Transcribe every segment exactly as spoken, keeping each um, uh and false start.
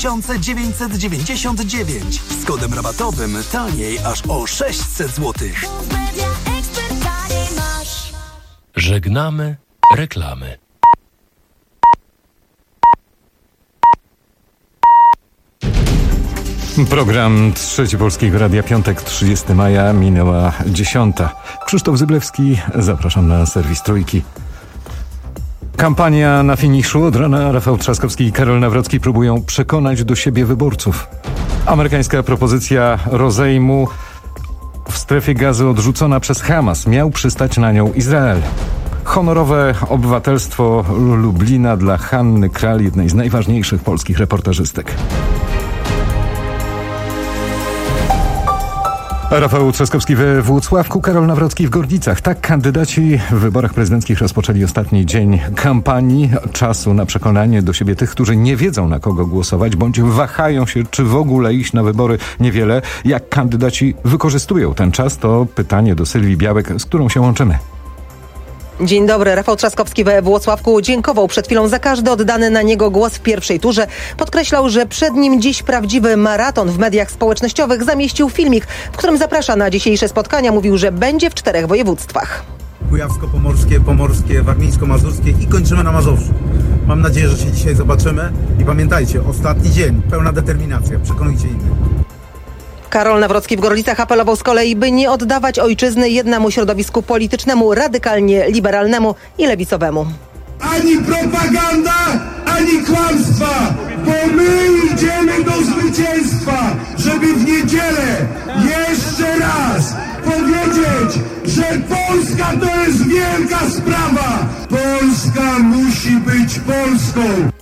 tysiące dziewięćset dziewięćdziesiąt dziewięć. Z kodem rabatowym taniej aż o sześćset złotych. Żegnamy reklamy. Program Trzeci Polskiego Radia, piątek, trzydziestego maja, minęła dziesiąta. Krzysztof Zyblewski, zapraszam na serwis Trójki. Kampania na finiszu. Od rana Rafał Trzaskowski i Karol Nawrocki próbują przekonać do siebie wyborców. Amerykańska propozycja rozejmu w strefie gazy odrzucona przez Hamas. Miał przystać na nią Izrael. Honorowe obywatelstwo Lublina dla Hanny Kral, jednej z najważniejszych polskich reportażystek. Rafał Trzaskowski we Włocławku, Karol Nawrocki w Gorlicach. Tak kandydaci w wyborach prezydenckich rozpoczęli ostatni dzień kampanii. Czasu na przekonanie do siebie tych, którzy nie wiedzą, na kogo głosować, bądź wahają się, czy w ogóle iść na wybory, niewiele. Jak kandydaci wykorzystują ten czas, to pytanie do Sylwii Białek, z którą się łączymy. Dzień dobry. Rafał Trzaskowski we Włocławku dziękował przed chwilą za każdy oddany na niego głos w pierwszej turze. Podkreślał, że przed nim dziś prawdziwy maraton. W mediach społecznościowych zamieścił filmik, w którym zaprasza na dzisiejsze spotkania. Mówił, że będzie w czterech województwach. Kujawsko-pomorskie, pomorskie, warmińsko-mazurskie i kończymy na Mazowszu. Mam nadzieję, że się dzisiaj zobaczymy i pamiętajcie, ostatni dzień, pełna determinacja, przekonujcie innych. Karol Nawrocki w Gorlicach apelował z kolei, by nie oddawać ojczyzny jednemu środowisku politycznemu, radykalnie liberalnemu i lewicowemu. Ani propaganda, ani kłamstwa, bo my idziemy do zwycięstwa, żeby w niedzielę jeszcze raz powiedzieć, że Polska to jest wielka sprawa. Polska musi być Polską.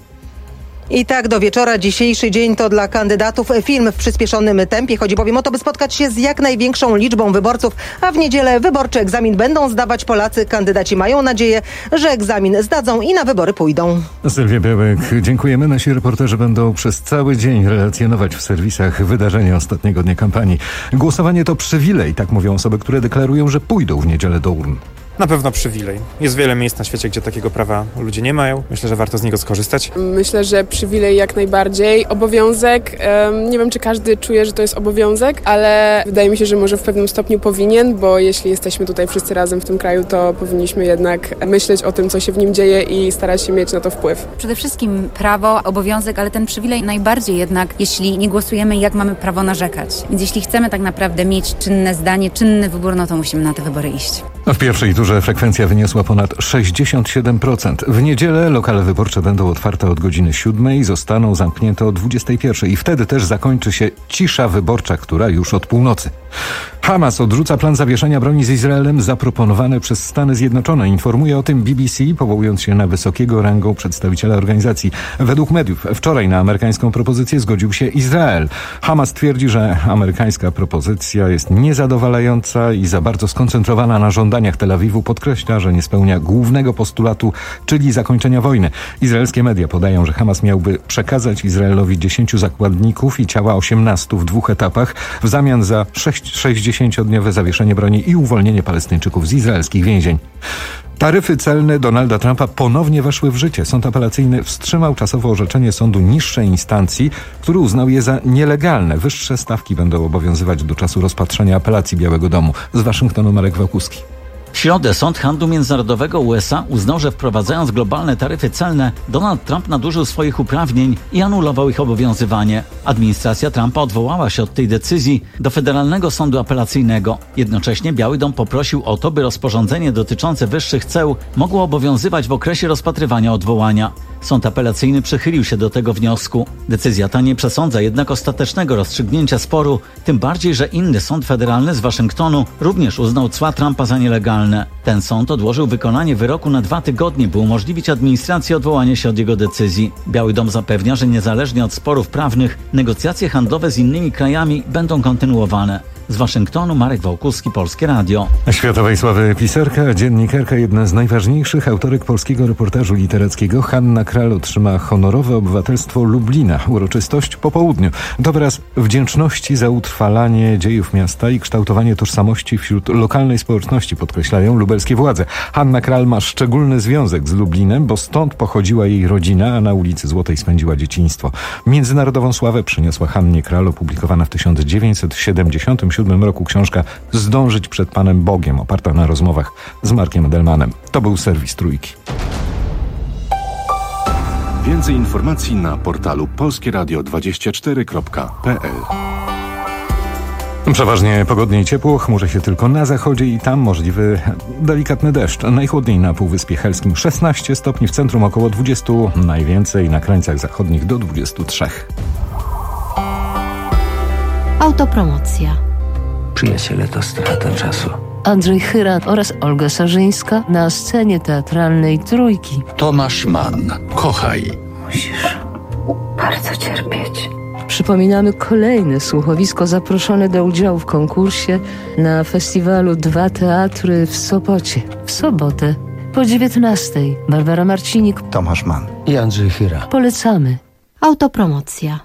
I tak do wieczora. Dzisiejszy dzień to dla kandydatów film w przyspieszonym tempie. Chodzi bowiem o to, by spotkać się z jak największą liczbą wyborców, a w niedzielę wyborczy egzamin będą zdawać Polacy. Kandydaci mają nadzieję, że egzamin zdadzą i na wybory pójdą. Sylwia Białek, dziękujemy. Nasi reporterzy będą przez cały dzień relacjonować w serwisach wydarzenia ostatniego dnia kampanii. Głosowanie to przywilej, tak mówią osoby, które deklarują, że pójdą w niedzielę do urn. Na pewno przywilej. Jest wiele miejsc na świecie, gdzie takiego prawa ludzie nie mają. Myślę, że warto z niego skorzystać. Myślę, że przywilej jak najbardziej. Obowiązek. Um, nie wiem, czy każdy czuje, że to jest obowiązek, ale wydaje mi się, że może w pewnym stopniu powinien, bo jeśli jesteśmy tutaj wszyscy razem w tym kraju, to powinniśmy jednak myśleć o tym, co się w nim dzieje i starać się mieć na to wpływ. Przede wszystkim prawo, obowiązek, ale ten przywilej najbardziej jednak, jeśli nie głosujemy, jak mamy prawo narzekać. Więc jeśli chcemy tak naprawdę mieć czynne zdanie, czynny wybór, no to musimy na te wybory iść. W pierwszej turze frekwencja wyniosła ponad sześćdziesiąt siedem procent. W niedzielę lokale wyborcze będą otwarte od godziny siódmej i zostaną zamknięte o dwudziestej pierwszej. I wtedy też zakończy się cisza wyborcza, która już od północy. Hamas odrzuca plan zawieszenia broni z Izraelem zaproponowany przez Stany Zjednoczone. Informuje o tym B B C, powołując się na wysokiego rangą przedstawiciela organizacji. Według mediów wczoraj na amerykańską propozycję zgodził się Izrael. Hamas twierdzi, że amerykańska propozycja jest niezadowalająca i za bardzo skoncentrowana na żądaniach Tel Awiwu. Podkreśla, że nie spełnia głównego postulatu, czyli zakończenia wojny. Izraelskie media podają, że Hamas miałby przekazać Izraelowi dziesięciu zakładników i ciała osiemnastu w dwóch etapach w zamian za sześćdziesięciodniowe zawieszenie broni i uwolnienie Palestyńczyków z izraelskich więzień. Taryfy celne Donalda Trumpa ponownie weszły w życie. Sąd apelacyjny wstrzymał czasowo orzeczenie sądu niższej instancji, który uznał je za nielegalne. Wyższe stawki będą obowiązywać do czasu rozpatrzenia apelacji Białego Domu. Z Waszyngtonu Marek Wałkuski. W środę Sąd Handlu Międzynarodowego U S A uznał, że wprowadzając globalne taryfy celne, Donald Trump nadużył swoich uprawnień i anulował ich obowiązywanie. Administracja Trumpa odwołała się od tej decyzji do Federalnego Sądu Apelacyjnego. Jednocześnie Biały Dom poprosił o to, by rozporządzenie dotyczące wyższych ceł mogło obowiązywać w okresie rozpatrywania odwołania. Sąd apelacyjny przychylił się do tego wniosku. Decyzja ta nie przesądza jednak ostatecznego rozstrzygnięcia sporu, tym bardziej, że inny sąd federalny z Waszyngtonu również uznał cła Trumpa za nielegalne. Ten sąd odłożył wykonanie wyroku na dwa tygodnie, by umożliwić administracji odwołanie się od jego decyzji. Biały Dom zapewnia, że niezależnie od sporów prawnych, negocjacje handlowe z innymi krajami będą kontynuowane. Z Waszyngtonu Marek Wałkuski, Polskie Radio. Światowej sławy pisarka, dziennikarka, jedna z najważniejszych autorek polskiego reportażu literackiego, Hanna Kral otrzyma honorowe obywatelstwo Lublina. Uroczystość po południu. To wyraz wdzięczności za utrwalanie dziejów miasta i kształtowanie tożsamości wśród lokalnej społeczności, podkreślają lubelskie władze. Hanna Kral ma szczególny związek z Lublinem, bo stąd pochodziła jej rodzina, a na ulicy Złotej spędziła dzieciństwo. Międzynarodową sławę przyniosła Hannie Kral opublikowana w tysiąc dziewięćset siedemdziesiątym siódmym roku książka Zdążyć przed Panem Bogiem, oparta na rozmowach z Markiem Edelmanem. To był serwis Trójki. Więcej informacji na portalu polskieradio dwadzieścia cztery kropka p l. Przeważnie pogodnie i ciepło, chmurzy się tylko na zachodzie i tam możliwy delikatny deszcz. Najchłodniej na Półwyspie Helskim szesnaście stopni, w centrum około dwadzieścia, najwięcej na krańcach zachodnich do dwudziestu trzech. Autopromocja. Przyjaciele, to strata czasu. Andrzej Chyra oraz Olga Sarzyńska na scenie teatralnej Trójki. Tomasz Mann. Kochaj. Musisz bardzo cierpieć. Przypominamy kolejne słuchowisko zaproszone do udziału w konkursie na festiwalu Dwa Teatry w Sopocie. W sobotę po dziewiętnastej. Barbara Marcinik, Tomasz Mann i Andrzej Chyra. Polecamy. Autopromocja.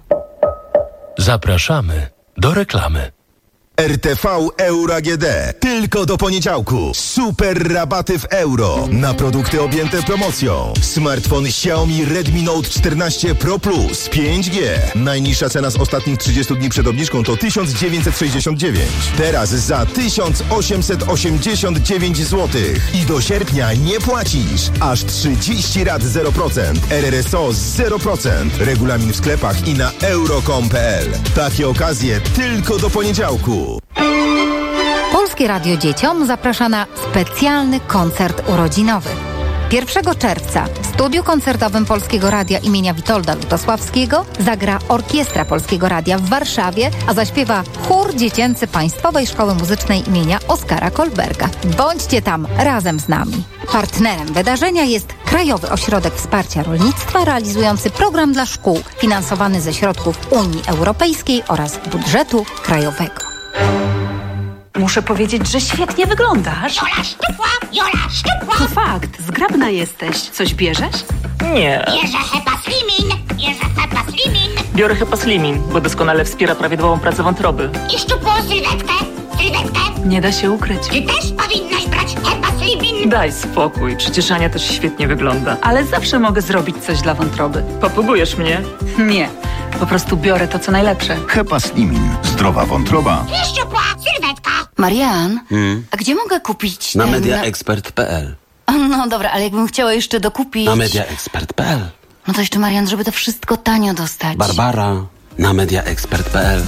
Zapraszamy do reklamy. R T V Euro A G D. Tylko do poniedziałku. Super rabaty w euro na produkty objęte promocją. Smartfon Xiaomi Redmi Note czternaście Pro Plus pięć G. Najniższa cena z ostatnich trzydziestu dni przed obniżką to tysiąc dziewięćset sześćdziesiąt dziewięć. Teraz za tysiąc osiemset osiemdziesiąt dziewięć złotych. I do sierpnia nie płacisz. Aż trzydzieści rat zero procent. R R S O zero procent. Regulamin w sklepach i na euro kropka com kropka p l. Takie okazje tylko do poniedziałku. Polskie Radio Dzieciom zaprasza na specjalny koncert urodzinowy. pierwszego czerwca w studiu koncertowym Polskiego Radia imienia Witolda Lutosławskiego zagra Orkiestra Polskiego Radia w Warszawie, a zaśpiewa chór dziecięcy Państwowej Szkoły Muzycznej imienia Oskara Kolberga. Bądźcie tam razem z nami. Partnerem wydarzenia jest Krajowy Ośrodek Wsparcia Rolnictwa realizujący program dla szkół finansowany ze środków Unii Europejskiej oraz budżetu krajowego. Muszę powiedzieć, że świetnie wyglądasz. Jola szczupła, Jola szczupła. To fakt, zgrabna jesteś. Coś bierzesz? Nie. Bierze Hepa Slimin, bierze Hepa Slimin. Biorę Hepa Slimin, bo doskonale wspiera prawidłową pracę wątroby. I szczupłą sylwetkę, sylwetkę. Nie da się ukryć. Ty też powinnaś brać Hepa Slimin. Daj spokój, przecież Ania też świetnie wygląda. Ale zawsze mogę zrobić coś dla wątroby. Popróbujesz mnie? Nie, po prostu biorę to, co najlepsze. Hepa Slimin. Zdrowa wątroba. I szczupła sylwetka. Marian, Hmm? a gdzie mogę kupić Na ten... mediaexpert kropka p l. No dobra, ale jakbym chciała jeszcze dokupić... Na mediaexpert kropka p l. No to jeszcze, Marian, żeby to wszystko tanio dostać. Barbara, na mediaexpert kropka p l.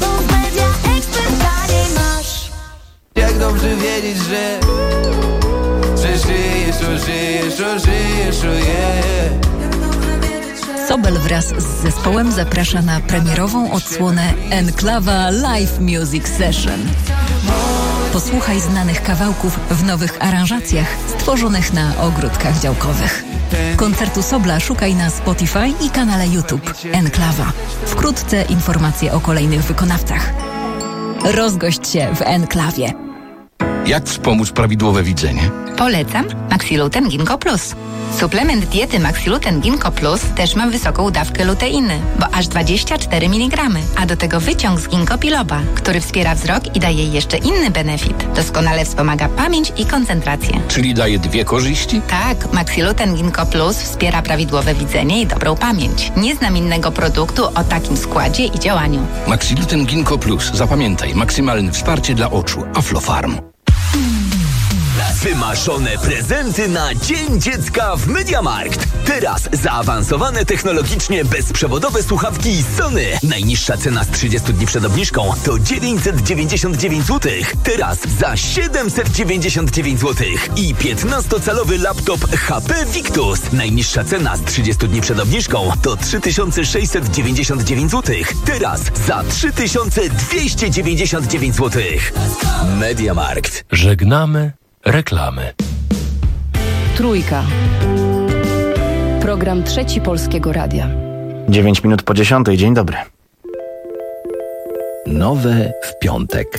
Jak dobrze wiedzieć, że że żyjesz, o żyjesz, o żyjesz, o je. Sobel wraz z zespołem zaprasza na premierową odsłonę Enklawa Live Music Session. Posłuchaj znanych kawałków w nowych aranżacjach stworzonych na ogródkach działkowych. Koncertu Sobla szukaj na Spotify i kanale YouTube Enklawa. Wkrótce informacje o kolejnych wykonawcach. Rozgość się w Enklawie. Jak wspomóc prawidłowe widzenie? Polecam Maxiluten Ginkgo Plus. Suplement diety Maxiluten Ginkgo Plus też ma wysoką dawkę luteiny, bo aż dwadzieścia cztery miligramy, a do tego wyciąg z ginkgo biloba, który wspiera wzrok i daje jeszcze inny benefit. Doskonale wspomaga pamięć i koncentrację. Czyli daje dwie korzyści? Tak, Maxiluten Ginkgo Plus wspiera prawidłowe widzenie i dobrą pamięć. Nie znam innego produktu o takim składzie i działaniu. Maxiluten Ginkgo Plus. Zapamiętaj, maksymalne wsparcie dla oczu. Aflofarm. Wymarzone prezenty na Dzień Dziecka w MediaMarkt. Teraz zaawansowane technologicznie bezprzewodowe słuchawki Sony. Najniższa cena z trzydziestu dni przed obniżką to dziewięćset dziewięćdziesiąt dziewięć złotych. Teraz za siedemset dziewięćdziesiąt dziewięć złotych. I piętnastocalowy laptop H P Victus. Najniższa cena z trzydziestu dni przed obniżką to trzy tysiące sześćset dziewięćdziesiąt dziewięć złotych. Teraz za trzy tysiące dwieście dziewięćdziesiąt dziewięć złotych. MediaMarkt. Żegnamy reklamy. Trójka. Program Trzeci Polskiego Radia. dziewięć minut po dziesiątej. Dzień dobry. Nowe w piątek.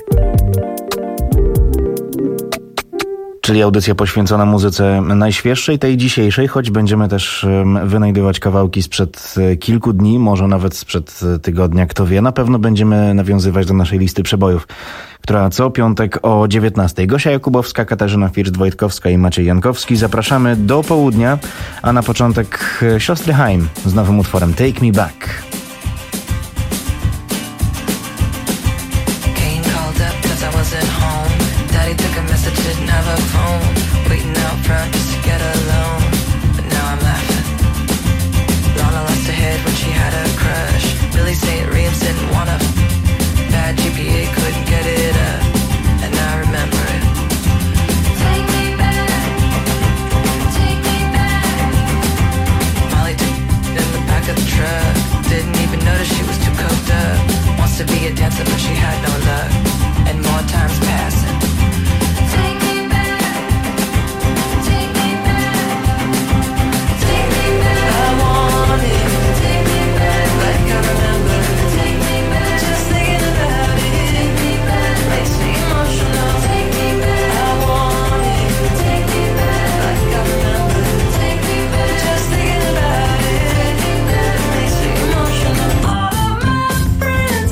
Czyli audycja poświęcona muzyce najświeższej, tej dzisiejszej, choć będziemy też wynajdywać kawałki sprzed kilku dni, może nawet sprzed tygodnia, kto wie. Na pewno będziemy nawiązywać do naszej listy przebojów, która co piątek o dziewiętnastej. Gosia Jakubowska, Katarzyna First-Wojtkowska i Maciej Jankowski. Zapraszamy do południa, a na początek siostry Haim z nowym utworem Take Me Back. To be a dancer, but she had no luck, and more times passing. Take me back, take me back, take me back. I want it. Take me back, like I remember. Take me back, just thinking about it. Take me back, makes me emotional. Take me back, I want it. Take me back, like I remember. Take me back, just thinking about it. Take me back, makes me emotional. All of my friends.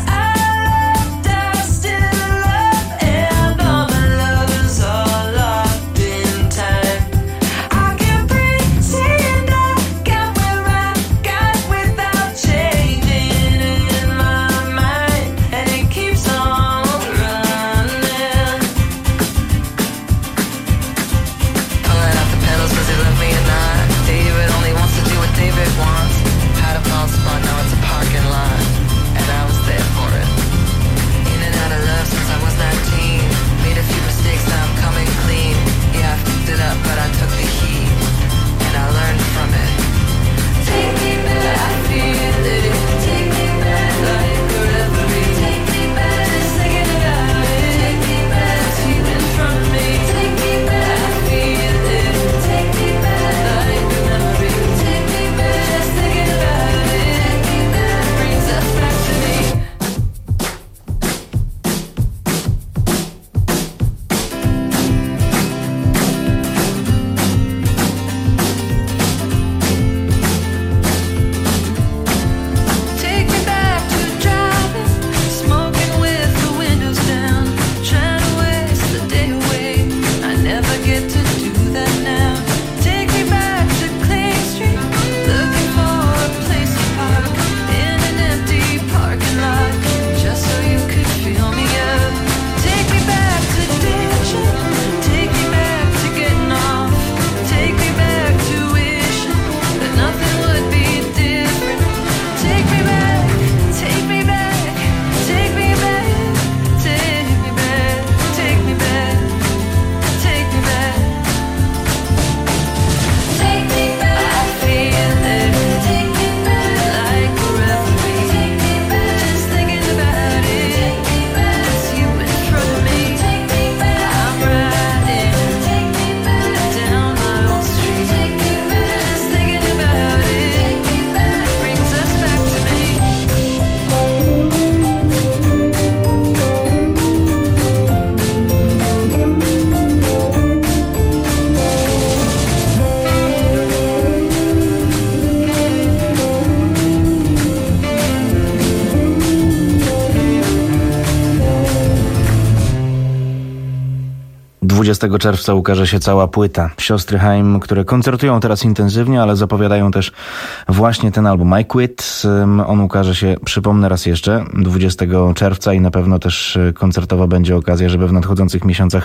dwudziestego czerwca ukaże się cała płyta Siostry Haim, które koncertują teraz intensywnie, ale zapowiadają też właśnie ten album I Quit. On ukaże się, przypomnę raz jeszcze, dwudziestego czerwca i na pewno też koncertowa będzie okazja, żeby w nadchodzących miesiącach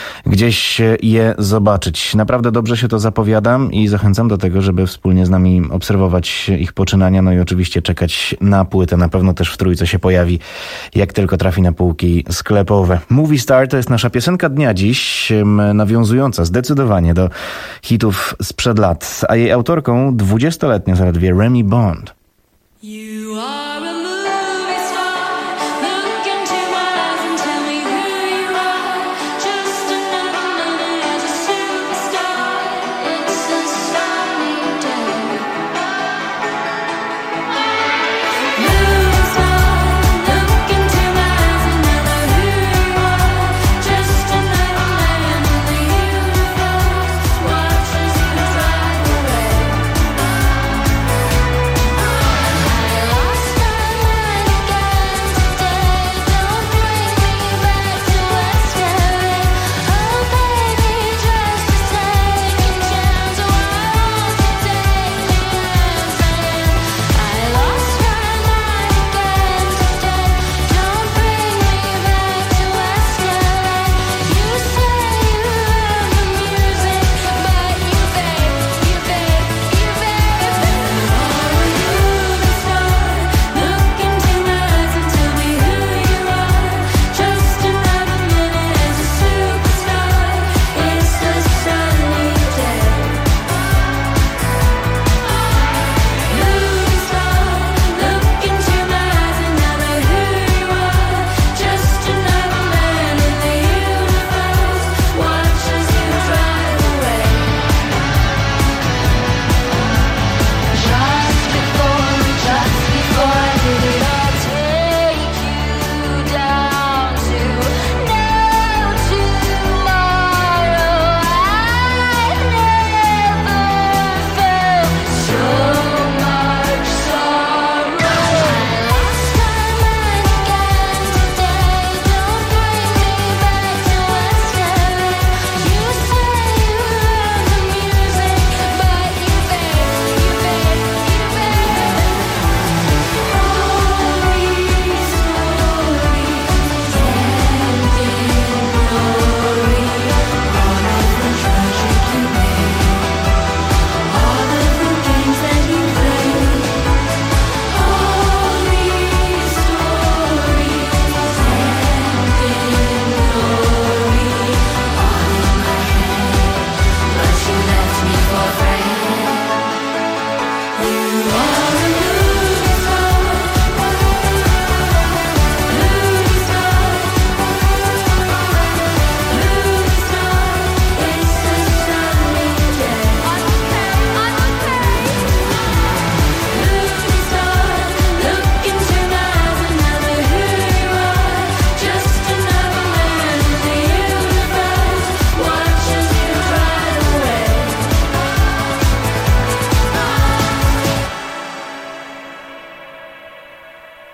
gdzieś je zobaczyć. Naprawdę dobrze się to zapowiadam i zachęcam do tego, żeby wspólnie z nami obserwować ich poczynania, no i oczywiście czekać na płytę. Na pewno też w Trójce się pojawi, jak tylko trafi na półki sklepowe. Movie Star to jest nasza piosenka dnia dziś, nawiązująca zdecydowanie do hitów sprzed lat, a jej autorką dwudziestoletnia zaledwie Remy Bond. You are Look into my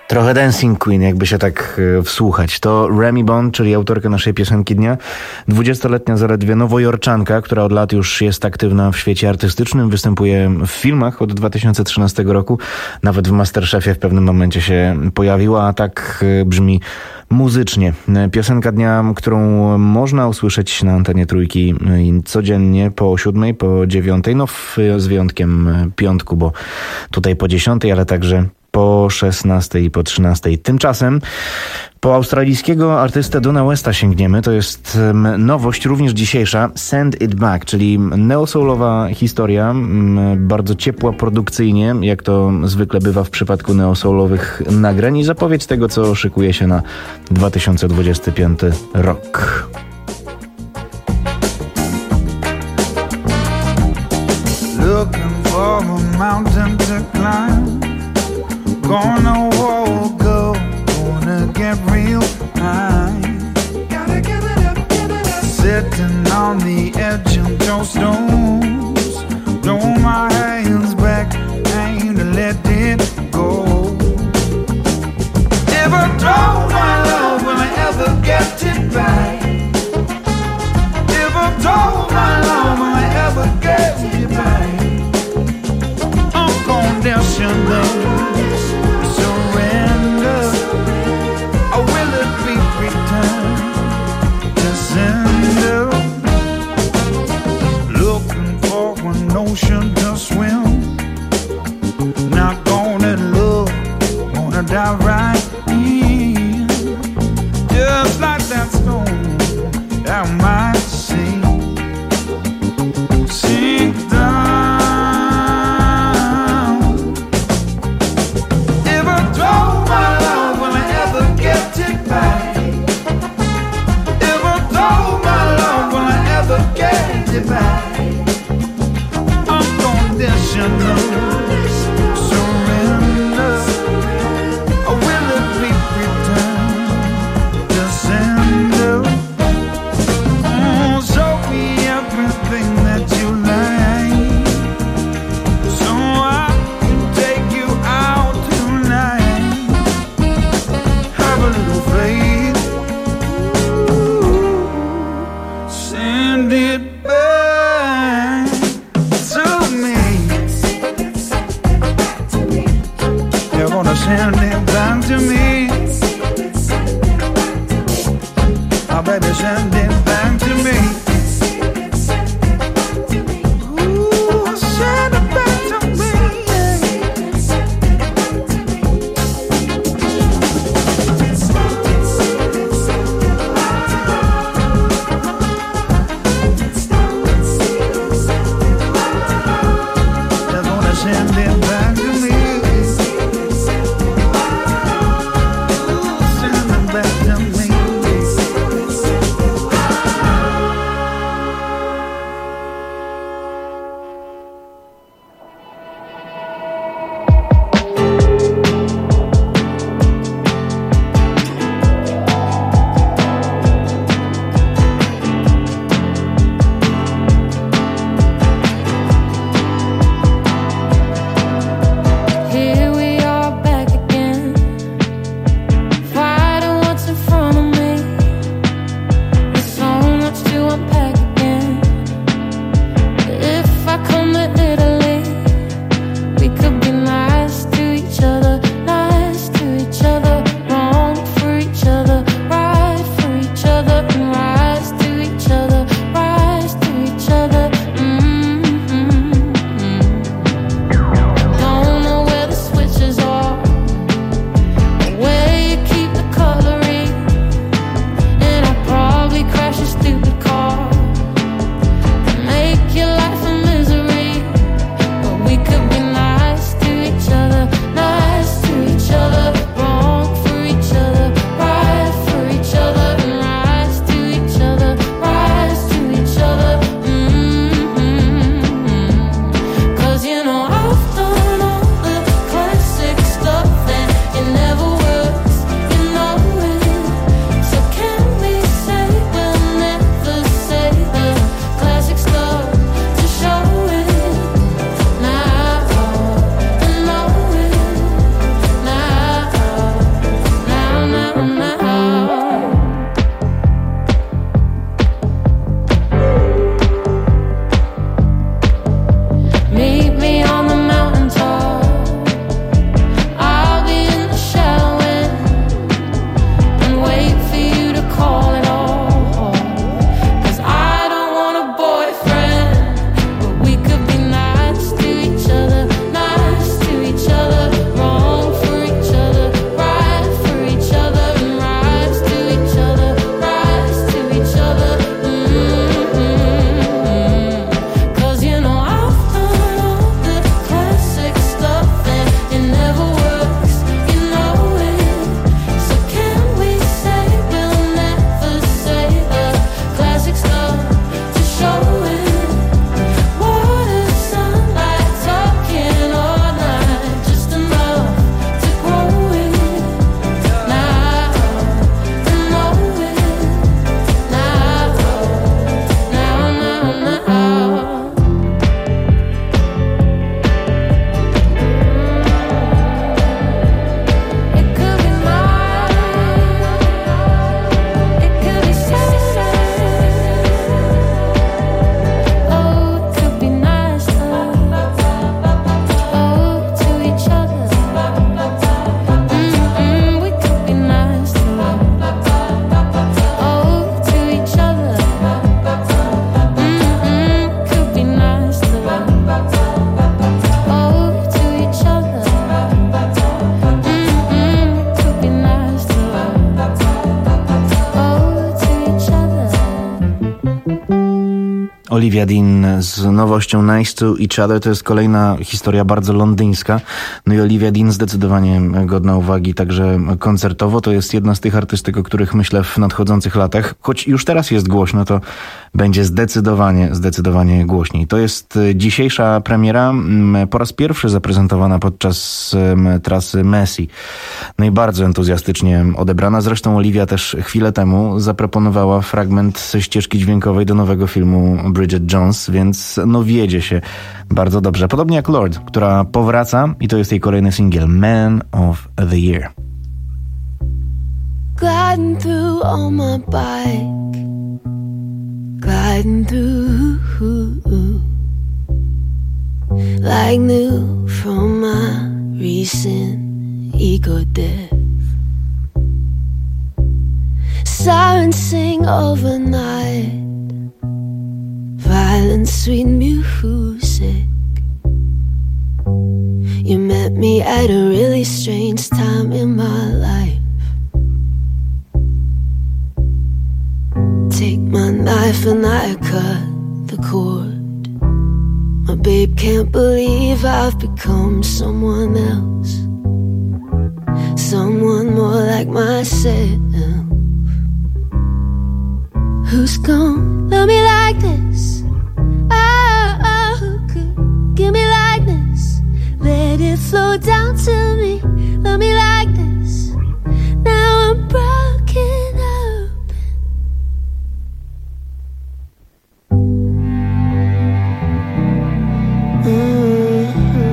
Trochę Dancing Queen, jakby się tak e, wsłuchać. To Remy Bond, czyli autorka naszej piosenki dnia. dwudziestoletnia zaledwie nowojorczanka, która od lat już jest aktywna w świecie artystycznym. Występuje w filmach od dwa tysiące trzynastego roku. Nawet w Masterchefie w pewnym momencie się pojawiła, a tak e, brzmi muzycznie. Piosenka dnia, którą można usłyszeć na antenie Trójki codziennie po siódmej, po dziewiątej, no w, z wyjątkiem piątku, bo tutaj po dziesiątej, ale także po szesnastej i po trzynastej. Tymczasem po australijskiego artystę Dona Westa sięgniemy. To jest nowość również dzisiejsza. Send It Back, czyli neosoulowa historia, bardzo ciepła produkcyjnie, jak to zwykle bywa w przypadku neosoulowych nagrań, i zapowiedź tego, co szykuje się na dwa tysiące dwudziesty piąty rok. Looking for a mountain to climb. Gonna walk up, gonna get real high. Gotta give it up, give it up. Sitting on the edge of those stones. Throw my hands back, ain't let it go. Never throw my love, will I ever get it back? Never throw my love, will I ever get it back? I'm gonna dash your love. So Olivia Dean z nowością Nice to Each Other. To jest kolejna historia bardzo londyńska. No i Olivia Dean zdecydowanie godna uwagi, także koncertowo. To jest jedna z tych artystek, o których myślę w nadchodzących latach. Choć już teraz jest głośno, to będzie zdecydowanie, zdecydowanie głośniej. To jest dzisiejsza premiera, po raz pierwszy zaprezentowana podczas trasy Messi. No i bardzo entuzjastycznie odebrana. Zresztą Olivia też chwilę temu zaproponowała fragment ze ścieżki dźwiękowej do nowego filmu Bridget Jones, więc no wiedzie się bardzo dobrze. Podobnie jak Lorde, która powraca i to jest jej kolejny singiel Man of the Year. Gliding through on my bike, gliding through like new from my recent ego death. Sirens sing overnight, violent sweet music. You met me at a really strange time in my life. Take my knife and I cut the cord. My babe can't believe I've become someone else, someone more like myself. Who's gonna love me like this? Oh, oh, who could give me like this? Let it flow down to me. Love me like this. Now I'm broken open. Mm-hmm.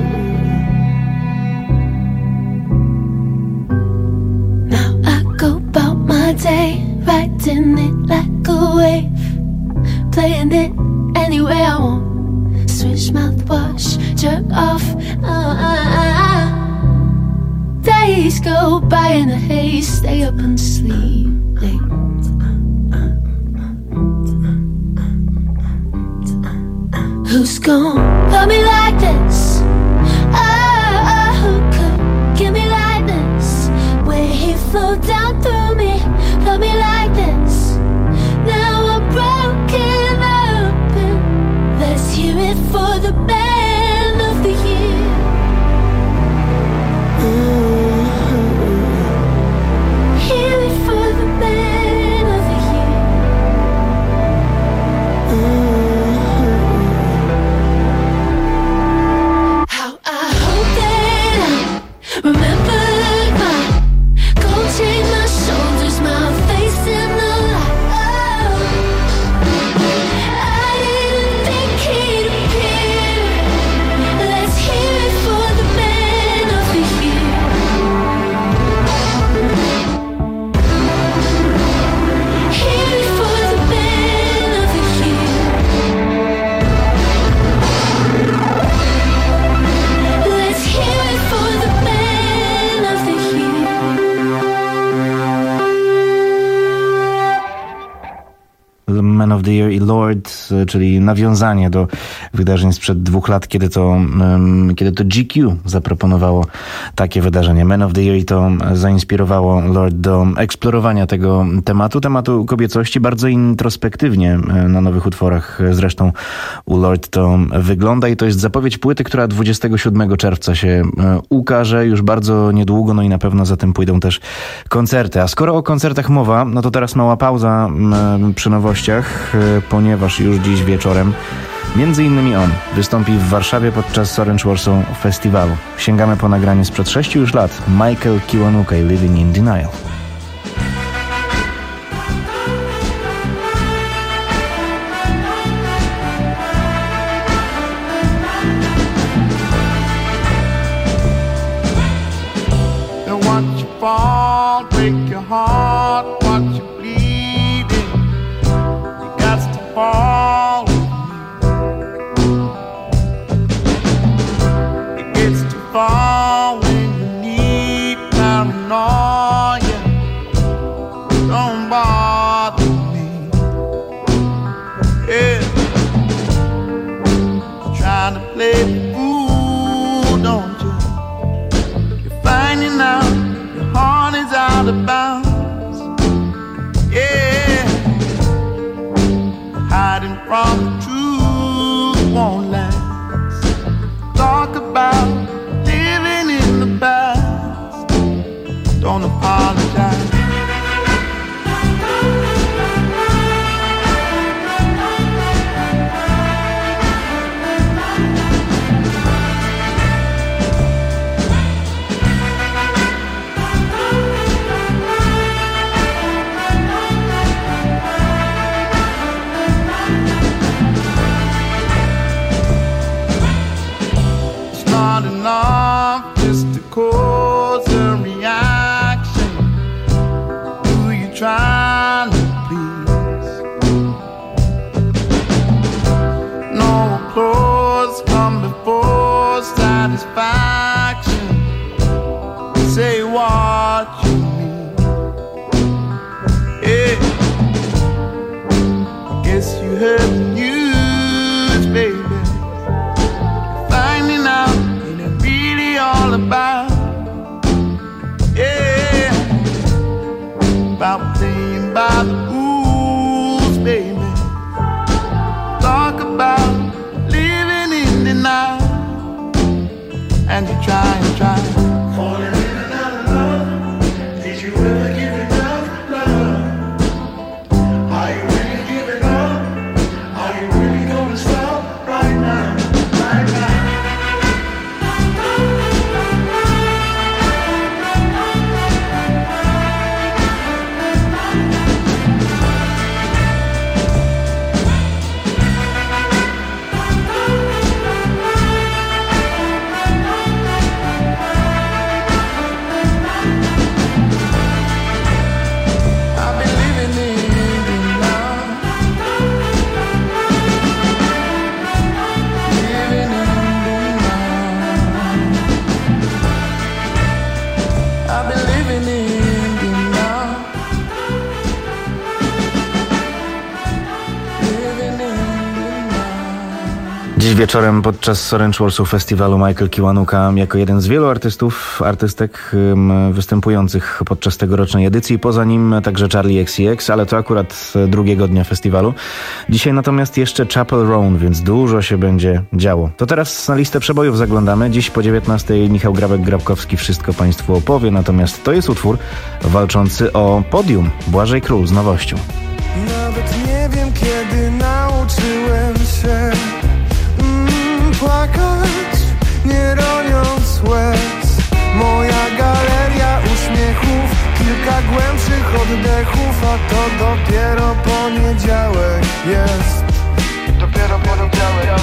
Now I go about my day, writing it like a wave, playing it anywhere I want. Switch mouthwash, jerk off. Uh, uh, uh. Days go by in a haze, stay up and sleep late. Who's gonna love me like this? Oh, oh, who could give me like this? Where he flowed down through me, love me like this. Now I'm broken open. Let's hear it for the man of the year. Mm-hmm. Hear it for the man of the year. Mm-hmm. How I hope that I remember my gold chain, my shoulders, my face in the light. I didn't think he'd appear. Let's hear it for the man of the year. Hear it for the man of the year. Let's hear it for the man of the year. Man of the Year i Lorde, czyli nawiązanie do wydarzeń sprzed dwóch lat, kiedy to, um, kiedy to G Q zaproponowało takie wydarzenie. Man of the Year i to zainspirowało Lorde do eksplorowania tego tematu, tematu kobiecości bardzo introspektywnie na nowych utworach. Zresztą u Lorde to wygląda i to jest zapowiedź płyty, która dwudziestego siódmego czerwca się ukaże już bardzo niedługo, no i na pewno za tym pójdą też koncerty. A skoro o koncertach mowa, no to teraz mała pauza przy nowościach, ponieważ już dziś wieczorem między innymi on wystąpi w Warszawie podczas Orange Warsaw Festiwalu. Sięgamy po nagranie sprzed sześciu już lat. Michael Kiwanuka, Living in Denial. They watch you fall, break your heart, watch you bleeding. You got to fall. It gets too far when you need paranoia. Don't bother me. Yeah. Trying to play the fool, don't you? You're finding out your heart is out of bounds. Yeah. Hide apologize. Not enough just to cause a reaction. Who you trying to please? No applause come before satisfaction. Say what you mean. Yeah. Guess you heard the news, baby. Finding out all about, yeah, about playing by the rules, baby. Talk about living in denial, and you try and try. Falling in and out of love. Did you ever give enough love? Are you really giving up? Are you really gonna stop right now? Right now. Dziś wieczorem podczas Orange Warsaw Festiwalu Michael Kiwanuka jako jeden z wielu artystów, artystek um, występujących podczas tegorocznej edycji. Poza nim także Charli X C X, ale to akurat drugiego dnia festiwalu. Dzisiaj natomiast jeszcze Chapel Roan, więc dużo się będzie działo. To teraz na listę przebojów zaglądamy. Dziś po dziewiętnastej Michał Grabek-Grabkowski wszystko Państwu opowie, natomiast to jest utwór walczący o podium. Błażej Król z nowością. Nawet nie wiem, kiedy nauczyłem się płakać, nie roniąc łez. Moja galeria uśmiechów, kilka głębszych oddechów, a to dopiero poniedziałek jest. Dopiero poniedziałek.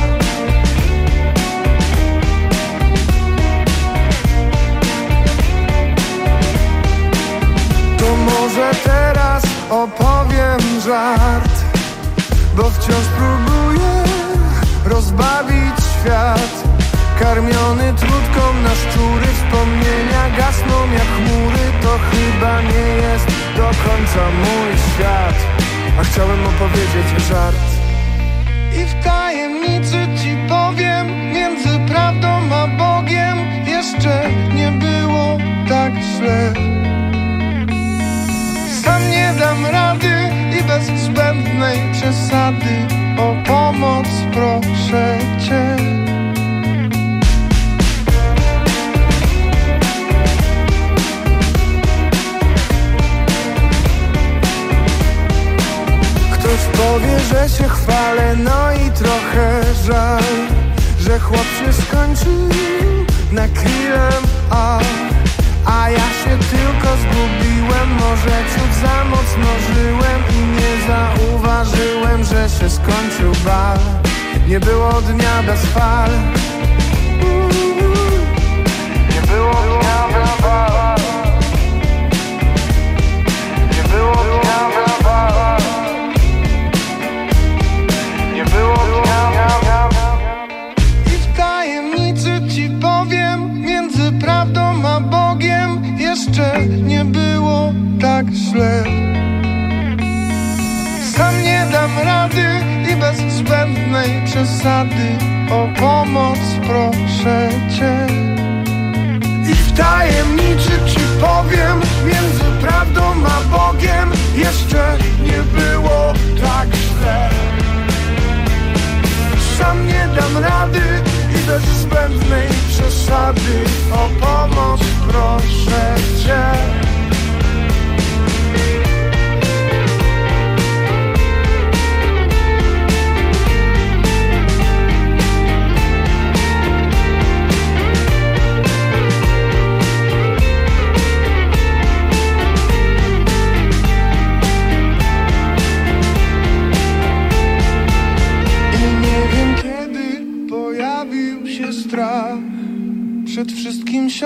To może teraz opowiem żart, bo wciąż próbuję rozbawić świat. Karmiony trutką na szczury, wspomnienia gasną jak chmury. To chyba nie jest do końca mój świat, a chciałem opowiedzieć żart. I w tajemnicy ci powiem, między prawdą a Bogiem jeszcze nie było tak źle. Sam nie dam rady i bez zbędnej przesady o pomoc proszę cię. Ktoś powie, że się chwalę, no i trochę żal, że chłop się skończył na krillem, a A ja się tylko zgubiłem, może ciut za mocno żyłem i nie zauważyłem, że się skończył bal. Nie było dnia bez fal. Nie było dnia bez fal. Nie było dnia bez fal. Nie było dnia bez fal. I w tajemnicy ci powiem, między prawdą a Bogiem jeszcze nie było tak źle. Sam nie dam rady i bez zbędnej przesady o pomoc proszę cię. I w tajemnicy ci powiem, między prawdą a Bogiem jeszcze nie było tak źle. Sam nie dam rady i bez zbędnej przesady o pomoc proszę cię.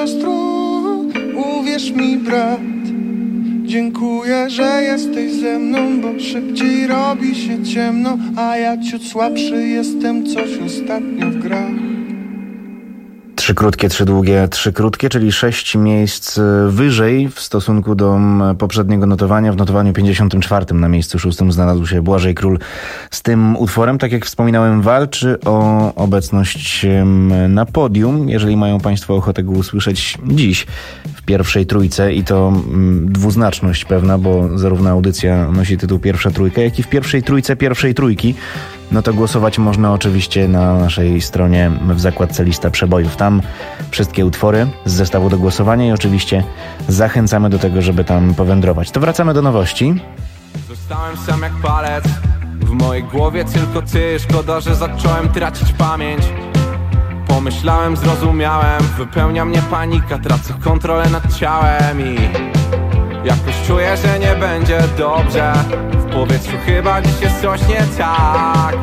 siostro, uwierz mi brat. Dziękuję, że jesteś ze mną, bo szybciej robi się ciemno, a ja ciut słabszy jestem, coś ostatnio w grach. Trzy krótkie, trzy długie, trzy krótkie, czyli sześć miejsc wyżej w stosunku do poprzedniego notowania. W notowaniu pięćdziesiątym czwartym na miejscu szóstym znalazł się Błażej Król z tym utworem. Tak jak wspominałem, walczy o obecność na podium. Jeżeli mają Państwo ochotę go usłyszeć dziś w pierwszej trójce, i to dwuznaczność pewna, bo zarówno audycja nosi tytuł Pierwsza Trójka, jak i w pierwszej trójce pierwszej trójki, no to głosować można oczywiście na naszej stronie w zakładce Lista Przebojów. Tam wszystkie utwory z zestawu do głosowania i oczywiście zachęcamy do tego, żeby tam powędrować. To wracamy do nowości. Zostałem sam jak palec, w mojej głowie tylko ty. Szkoda, że zacząłem tracić pamięć. Pomyślałem, zrozumiałem, wypełnia mnie panika, tracę kontrolę nad ciałem i jakoś czuję, że nie będzie dobrze. W powietrzu chyba dziś jest coś nie tak.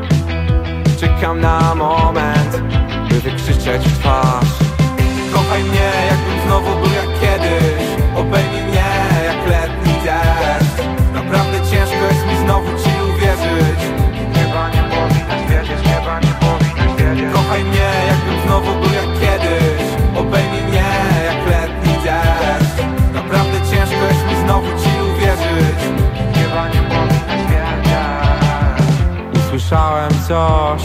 Czekam na moment, by wykrzyczeć w twarz. Kochaj mnie, jakbym znowu był jak kiedyś. Obejmij mnie jak letni deszcz. Naprawdę ciężko jest mi znowu ci uwierzyć. Chyba nie powinnaś wiedzieć, chyba nie powinnaś wiedzieć. Kochaj mnie, jakbym znowu był jak kiedyś. Obejmij mnie jak letni deszcz. Naprawdę ciężko jest mi znowu ci uwierzyć. Chyba nie powinnaś wiedzieć. Usłyszałem coś,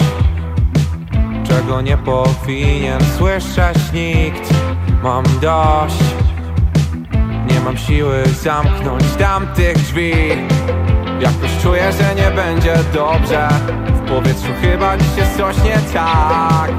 czego nie powinien słyszeć nikt. Mam dość, nie mam siły zamknąć tamtych drzwi. Jakoś czuję, że nie będzie dobrze. W powietrzu chyba dziś jest coś nie tak.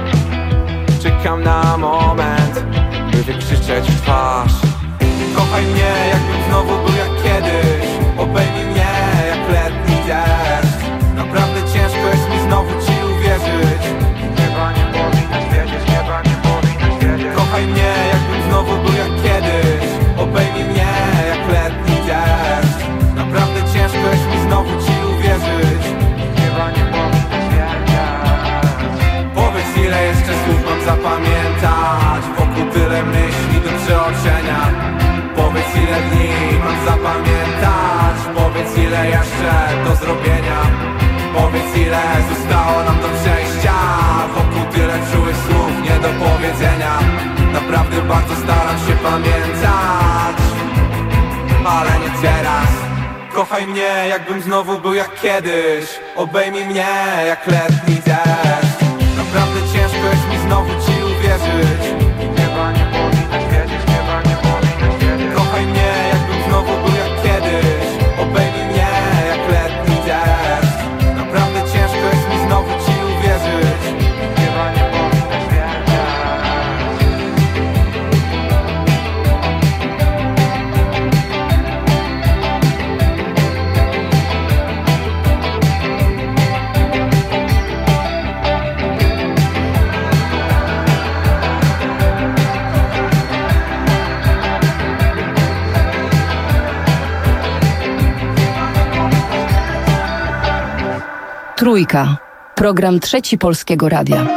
Czekam na moment, by wykrzyczeć w twarz. Kochaj mnie, jakbym znowu był jak kiedyś. Obejmij mnie jak letni deszcz. Naprawdę ciężko jest mi znowu ci uwierzyć. Chyba nie powinnaś wiedzieć, chyba nie powinnaś wiedzieć. Kochaj mnie, jakbym znowu był jak kiedyś. Obejmij mnie jak letni deszcz. Naprawdę ciężko jest mi znowu ci uwierzyć. Chyba nie powinnaś wiedzieć. Powiedz, ile jeszcze słów mam zapamiętać. Wokół tyle myśli do przeoczenia. Powiedz, ile dni mam zapamiętać. Powiedz, ile jeszcze do zrobienia. Powiedz, ile zostało nam do przejścia. Wokół tyle czułych słów nie do powiedzenia. Naprawdę bardzo staram się pamiętać, ale nie teraz. Kochaj mnie, jakbym znowu był jak kiedyś. Obejmij mnie jak letni deszcz. Naprawdę ciężko jest mi znowu ci uwierzyć. Chyba nie powinnaś wiedzieć, chyba nie powinnaś wiedzieć. Kochaj mnie, jakbym znowu był jak kiedyś. Obejmij mnie jak letni deszcz. Naprawdę ciężko jest mi znowu ci uwierzyć. Chyba nie powinnaś wiedzieć. Trójka. Program Trzeci Polskiego Radia.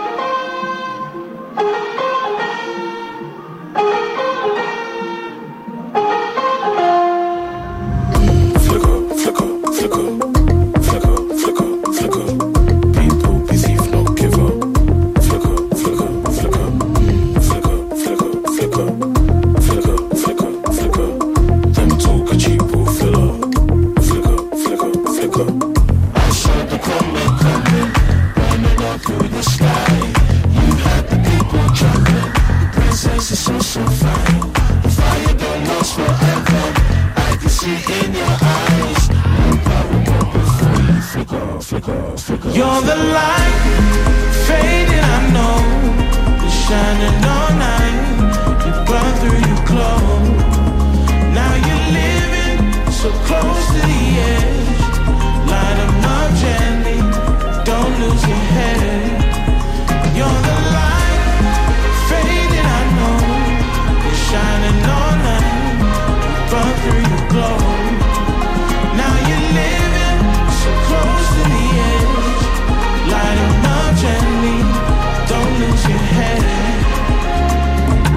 You're the light, fading, I know. You're shining all night. You burn through your clothes. Now you're living so close to the edge. Light 'em up gently, don't lose your head. You're the light, fading, I know. You're shining all night. You burn through your clothes. Now you're living so close to the edge. Light 'em up gently, don't lose your head.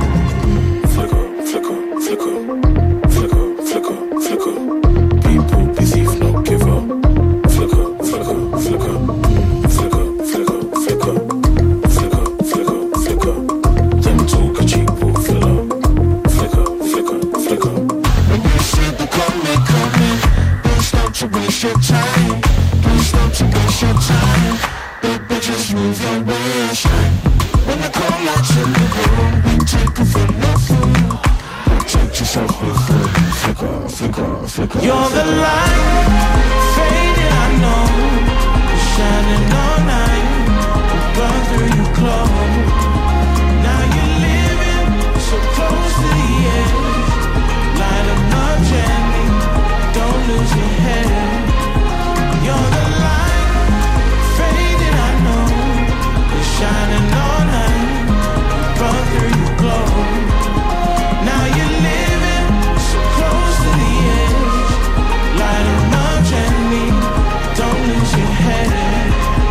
flicker, flicker, flicker. You're the light, fading, I know. You're shining all night, burn through your clothes. Now you're living so close to the edge. Light 'em up gently, don't lose your head. You're the light, fading, I know. You're shining all night, burn through your clothes. Now you're living so close to the edge. Light 'em up gently, don't lose your head.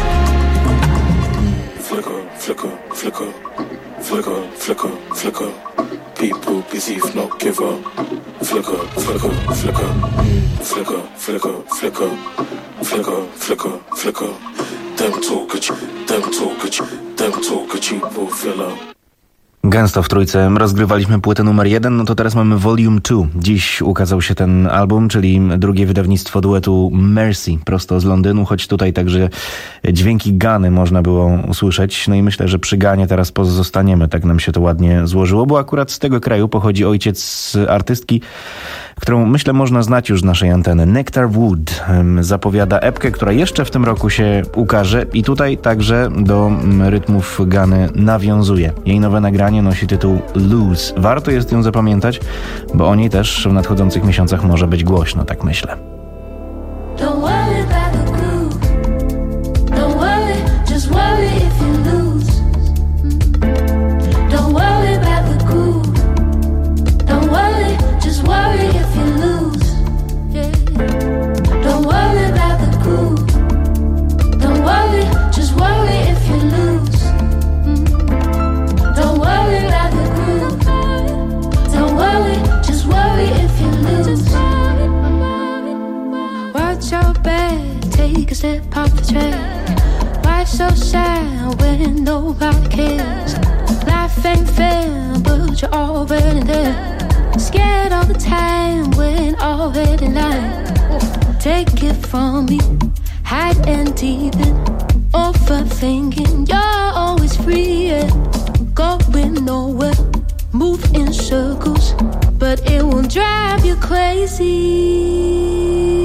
Flicker, flicker, flicker, flicker, flicker, flicker. People believe, not give up. Flicker, flicker, flicker, flicker, flicker, flicker, flicker, flicker, flicker. Them talk a cheap, them talk a cheap, them talk a cheap will fill up. Gęsto w trójce rozgrywaliśmy płytę numer jeden, no to teraz mamy Volume two. Dziś ukazał się ten album, czyli drugie wydawnictwo duetu Mercy, prosto z Londynu, choć tutaj także dźwięki Gany można było usłyszeć. No i myślę, że przy Ganie teraz pozostaniemy, tak nam się to ładnie złożyło, bo akurat z tego kraju pochodzi ojciec artystki, którą myślę można znać już z naszej anteny. Nectar Wood zapowiada epkę, która jeszcze w tym roku się ukaże i tutaj także do rytmów Gany nawiązuje. Jej nowe nagranie nosi tytuł Lose. Warto jest ją zapamiętać, bo o niej też w nadchodzących miesiącach może być głośno, tak myślę. Don't worry about the groove. Don't worry, just worry if you lose. Don't worry about the groove. Don't worry, just worry if you lose. Yeah. Don't worry about the groove. Don't worry, just worry if you lose. Don't worry about the groove. Don't worry, just worry if you lose. Watch your back, take a step off the track. Why so sad when nobody cares? Life ain't fair, but you're already there. Scared all the time when already lying. Take it from me, hide and deep in. Overthinking, you're always free, yeah. Going nowhere, move in circles, but it won't drive you crazy.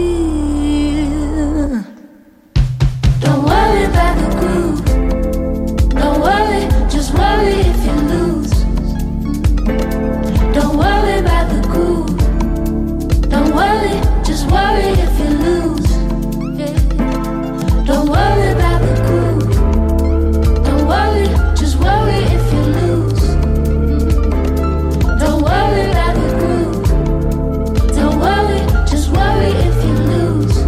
Don't worry about the groove. Don't worry, just worry if you lose. Don't worry about the groove. Don't worry, just worry if you lose. Yeah. Don't worry about the groove. Don't worry, just worry if you lose. Don't worry about the groove. Don't worry, just worry if you lose.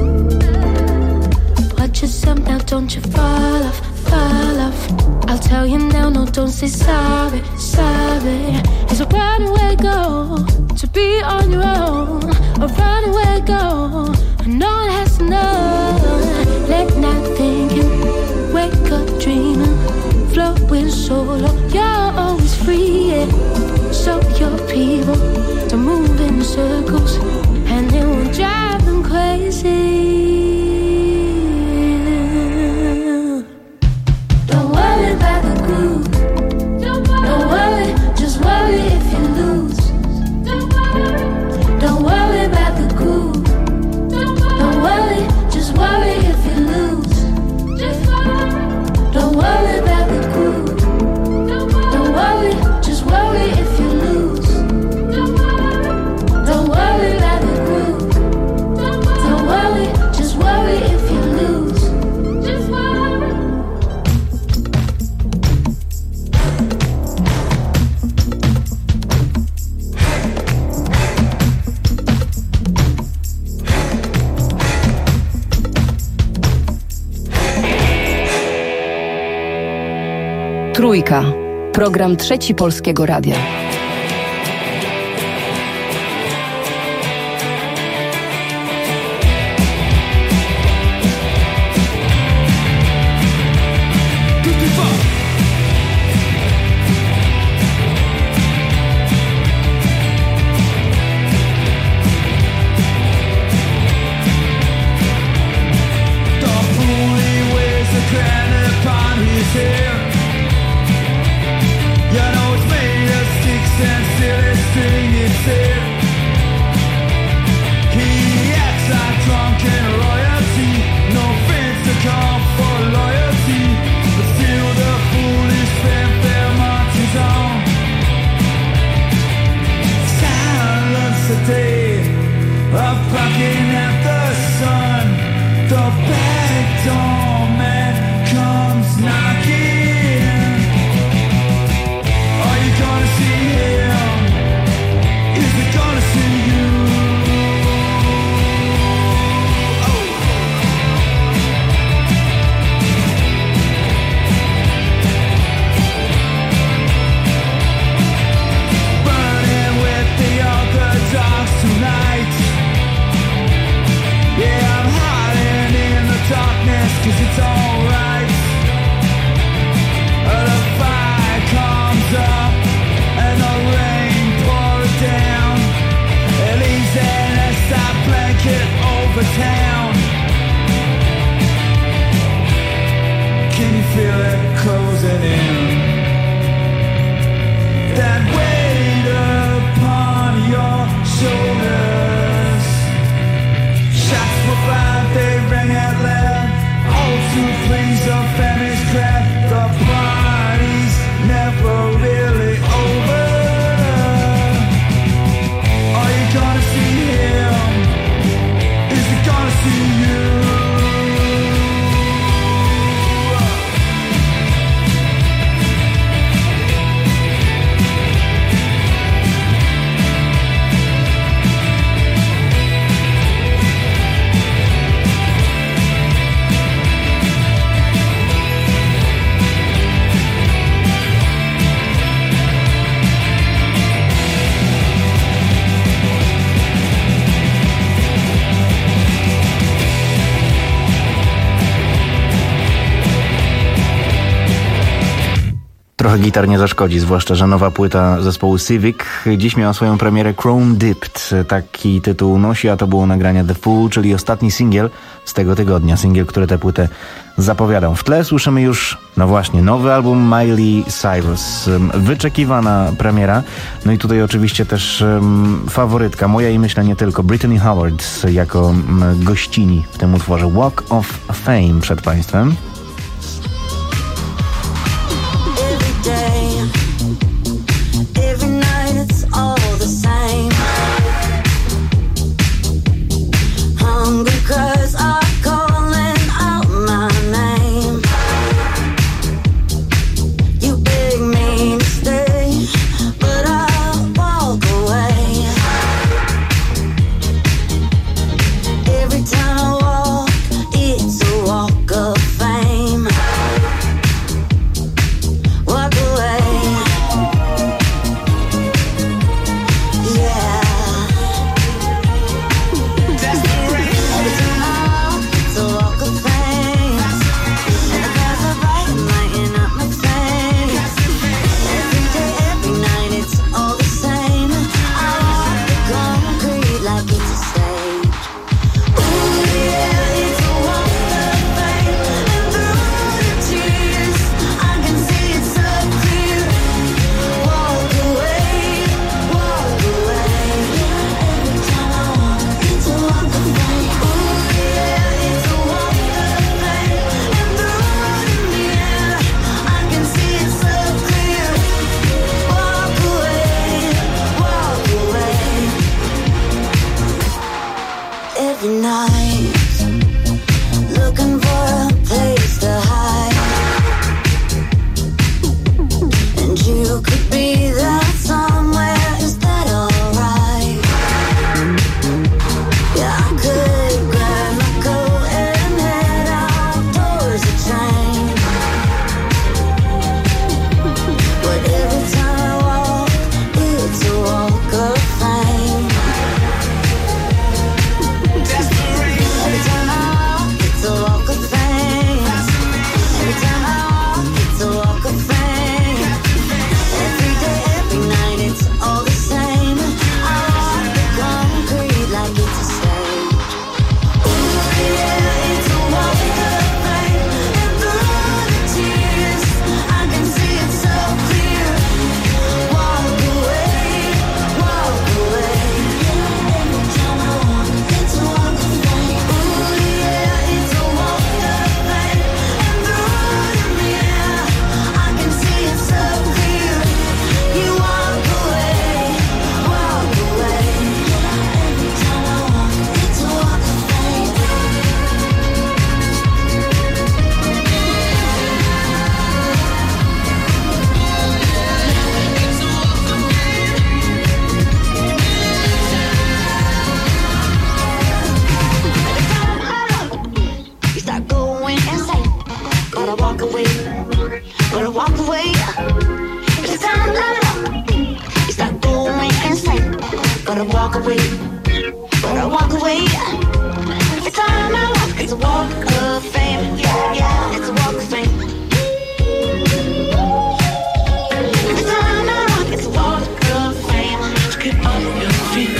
Watch yourself now, don't you fall off, fall off. I'll tell you now, no, don't say sorry, sorry. It's a runaway goal to be on your own. A runaway goal, and no one has to know. Late night thinking, wake up dreaming, flowing solo. You're always free, yeah. So your people to move in circles, and it won't drive them crazy. Don't worry about the groove. Don't worry, just worry if you lose. Don't worry about the groove. Don't worry, just worry if you lose. Don't worry about the groove. Don't worry, just worry if you lose. Don't worry about the groove. Don't worry, just worry if you lose. Just worry. Trójka. Program Trzeci Polskiego Radia. You know it's made of sticky day of bucking at the sun. The back door man comes knocking. Are you gonna see him? Is he gonna see you? Tonight, yeah, I'm hiding in the darkness, 'cause it's alright. The fire comes up and the rain pours down. It leaves an extra blanket over town. Can you feel it closing in? That weight upon your shoulders. Shots were fired, they rang out loud. All too pleased, the family's crowd. The party's never really over. Are you gonna see him? Is he gonna see you? Trochę gitar nie zaszkodzi, zwłaszcza że nowa płyta zespołu Civic dziś miała swoją premierę. Chrome Dipped, taki tytuł nosi, a to było nagranie The Fool, czyli ostatni singiel z tego tygodnia, singiel, który tę płytę zapowiadał. W tle słyszymy już, no właśnie, nowy album Miley Cyrus, wyczekiwana premiera, no i tutaj oczywiście też um, faworytka moja i myślę nie tylko, Brittany Howard jako um, gościni w tym utworze Walk of Fame przed Państwem. Desperate Gonna walk away. It's the time love. It's that old man saying. Gonna walk away. Gonna walk away. It's time love. It's a walk of fame. Yeah, yeah. It's a walk of fame. It's time love. It's a walk of fame. Let's get on your feet.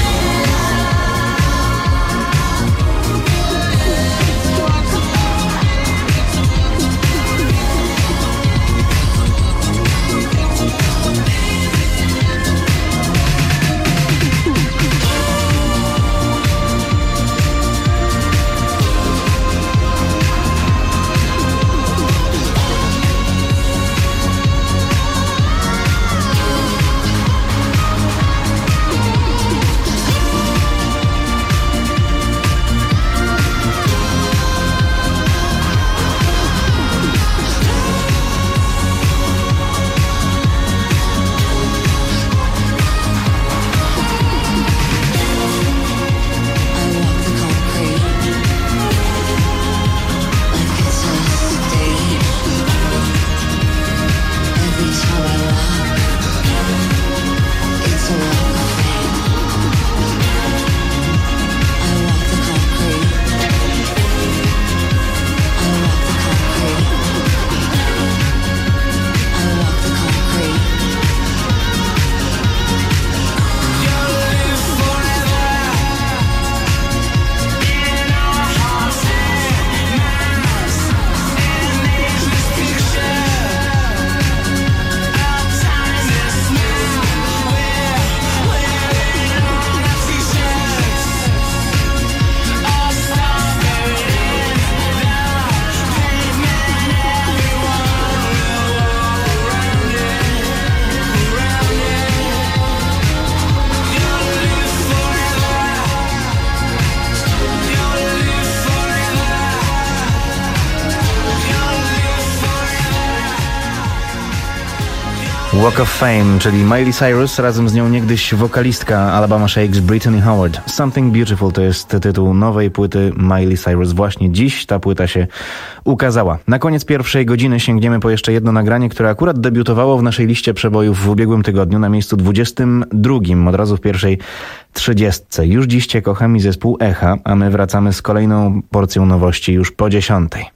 Walk of Fame, czyli Miley Cyrus, razem z nią niegdyś wokalistka Alabama Shakes Brittany Howard. Something Beautiful to jest tytuł nowej płyty Miley Cyrus. Właśnie dziś ta płyta się ukazała. Na koniec pierwszej godziny sięgniemy po jeszcze jedno nagranie, które akurat debiutowało w naszej liście przebojów w ubiegłym tygodniu na miejscu dwudziestym drugim, od razu w pierwszej trzydziestce. Już dziś Cię kocham i zespół Echa, a my wracamy z kolejną porcją nowości już po dziesiątej.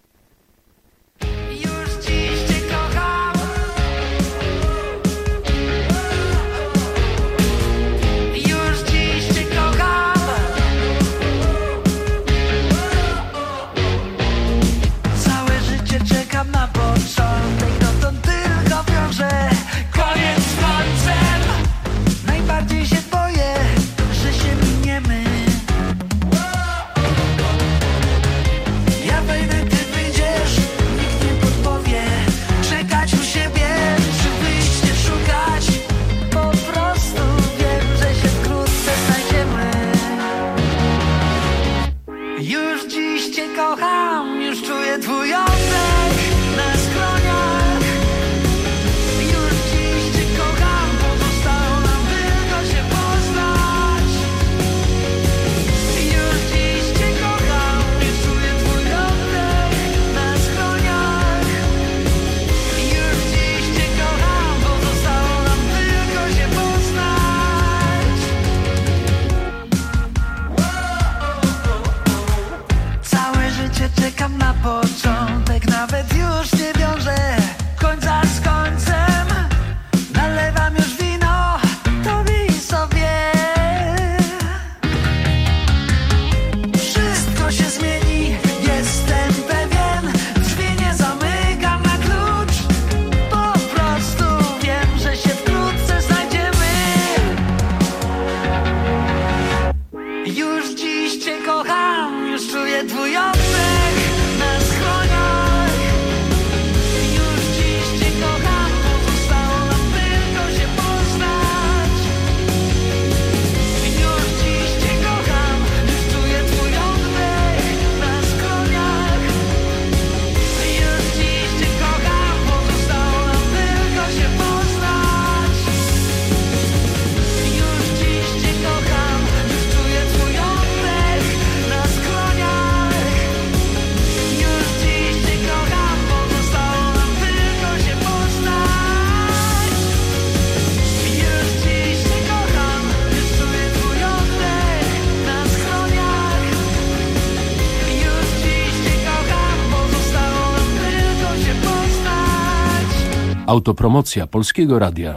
Autopromocja Polskiego Radia.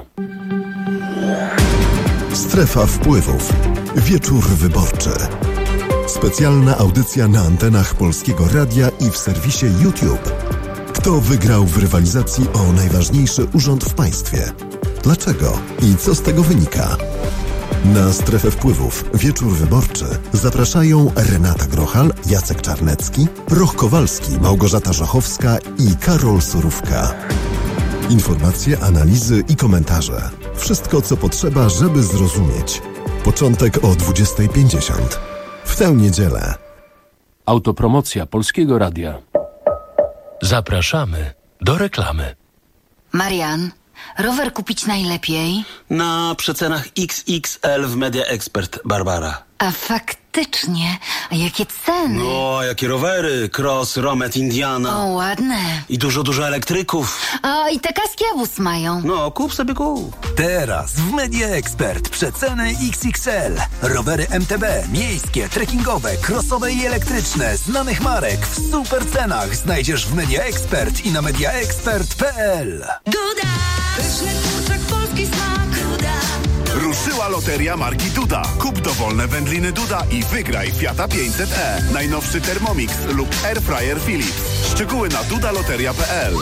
Strefa wpływów. Wieczór wyborczy. Specjalna audycja na antenach Polskiego Radia i w serwisie YouTube. Kto wygrał w rywalizacji o najważniejszy urząd w państwie? Dlaczego? I co z tego wynika? Na Strefę Wpływów Wieczór Wyborczy zapraszają Renata Grochal, Jacek Czarnecki, Roch Kowalski, Małgorzata Żochowska i Karol Surówka. Informacje, analizy i komentarze. Wszystko, co potrzeba, żeby zrozumieć. Początek o dwudziestej pięćdziesiąt. W tę niedzielę. Autopromocja Polskiego Radia. Zapraszamy do reklamy. Marian, rower kupić najlepiej? Na przecenach X X L w Media Expert, Barbara. A faktycznie, a jakie ceny? O, jakie rowery, Cross, Romet, Indiana. O, ładne. I dużo, dużo elektryków. A i te kaski Abus mają. No, kup sobie kup. Teraz w Media Expert przeceny X X L. Rowery M T B, miejskie, trekkingowe, crossowe i elektryczne, znanych marek w super cenach znajdziesz w Media Expert i na mediaexpert kropka p l. Duda! Pyszny kurczak, polski smak. Duda! Ruszyła loteria marki Duda. Kup dowolne wędliny Duda i wygraj Fiata pięćset e. Najnowszy Thermomix lub Airfryer Philips. Szczegóły na dudaloteria kropka p l.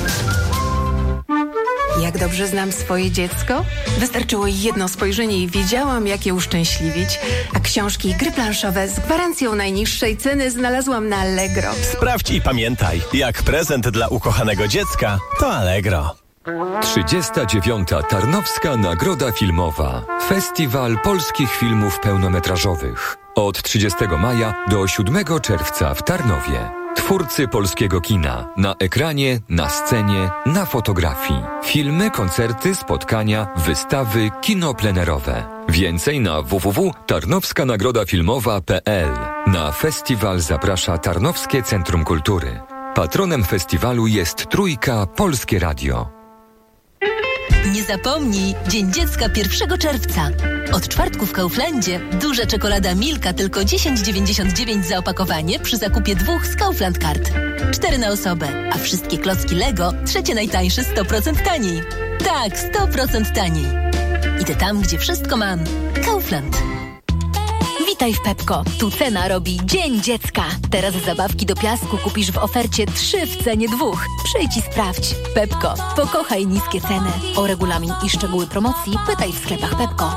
Jak dobrze znam swoje dziecko? Wystarczyło jedno spojrzenie i wiedziałam, jak je uszczęśliwić. A książki i gry planszowe z gwarancją najniższej ceny znalazłam na Allegro. Sprawdź i pamiętaj, jak prezent dla ukochanego dziecka to Allegro. trzydziesta dziewiąta Tarnowska Nagroda Filmowa. Festiwal polskich filmów pełnometrażowych. Od trzydziestego maja do siódmego czerwca w Tarnowie. Twórcy polskiego kina. Na ekranie, na scenie, na fotografii. Filmy, koncerty, spotkania, wystawy, kino plenerowe. Więcej na w w w kropka tarnowska nagroda filmowa kropka p l. Na festiwal zaprasza Tarnowskie Centrum Kultury. Patronem festiwalu jest Trójka Polskie Radio. Nie zapomnij, Dzień Dziecka pierwszego czerwca. Od czwartku w Kauflandzie duża czekolada Milka tylko dziesięć dziewięćdziesiąt dziewięć za opakowanie przy zakupie dwóch z Kaufland Card. Cztery na osobę, a wszystkie klocki Lego trzecie najtańsze sto procent taniej. Tak, sto procent taniej. Idę tam, gdzie wszystko mam. Kaufland. Witaj w Pepko. Tu cena robi Dzień Dziecka. Teraz zabawki do piasku kupisz w ofercie trzy w cenie dwóch. Przyjdź i sprawdź. Pepko. Pokochaj niskie ceny. O regulamin i szczegóły promocji pytaj w sklepach Pepko.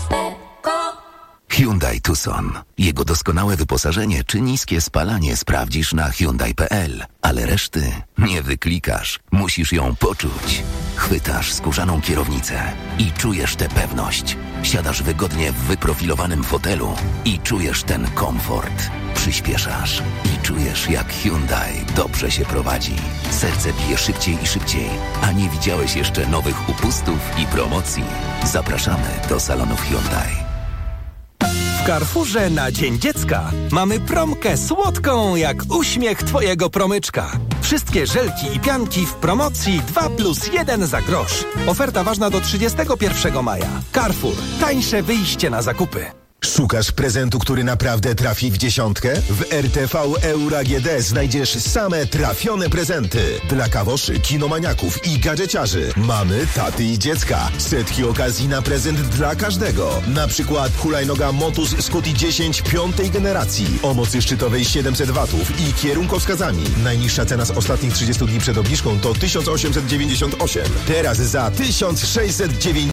Hyundai Tucson. Jego doskonałe wyposażenie czy niskie spalanie sprawdzisz na hyundai kropka p l. Ale reszty nie wyklikasz. Musisz ją poczuć. Chwytasz skórzaną kierownicę i czujesz tę pewność. Siadasz wygodnie w wyprofilowanym fotelu i czujesz ten komfort. Przyspieszasz i czujesz, jak Hyundai dobrze się prowadzi. Serce bije szybciej i szybciej, a nie widziałeś jeszcze nowych upustów i promocji. Zapraszamy do salonów Hyundai. W Carrefourze na Dzień Dziecka mamy promkę słodką jak uśmiech twojego promyczka. Wszystkie żelki i pianki w promocji dwa plus jeden za grosz. Oferta ważna do trzydziestego pierwszego maja. Carrefour. Tańsze wyjście na zakupy. Szukasz prezentu, który naprawdę trafi w dziesiątkę? W R T V Euro A G D znajdziesz same trafione prezenty. Dla kawoszy, kinomaniaków i gadżeciarzy. Mamy, taty i dziecka. Setki okazji na prezent dla każdego. Na przykład hulajnoga Motus Scuti dziesięć piątej generacji. O mocy szczytowej siedemset watów i kierunkowskazami. Najniższa cena z ostatnich trzydziestu dni przed obniżką to tysiąc osiemset dziewięćdziesiąt osiem. Teraz za tysiąc sześćset dziewięćdziesiąt.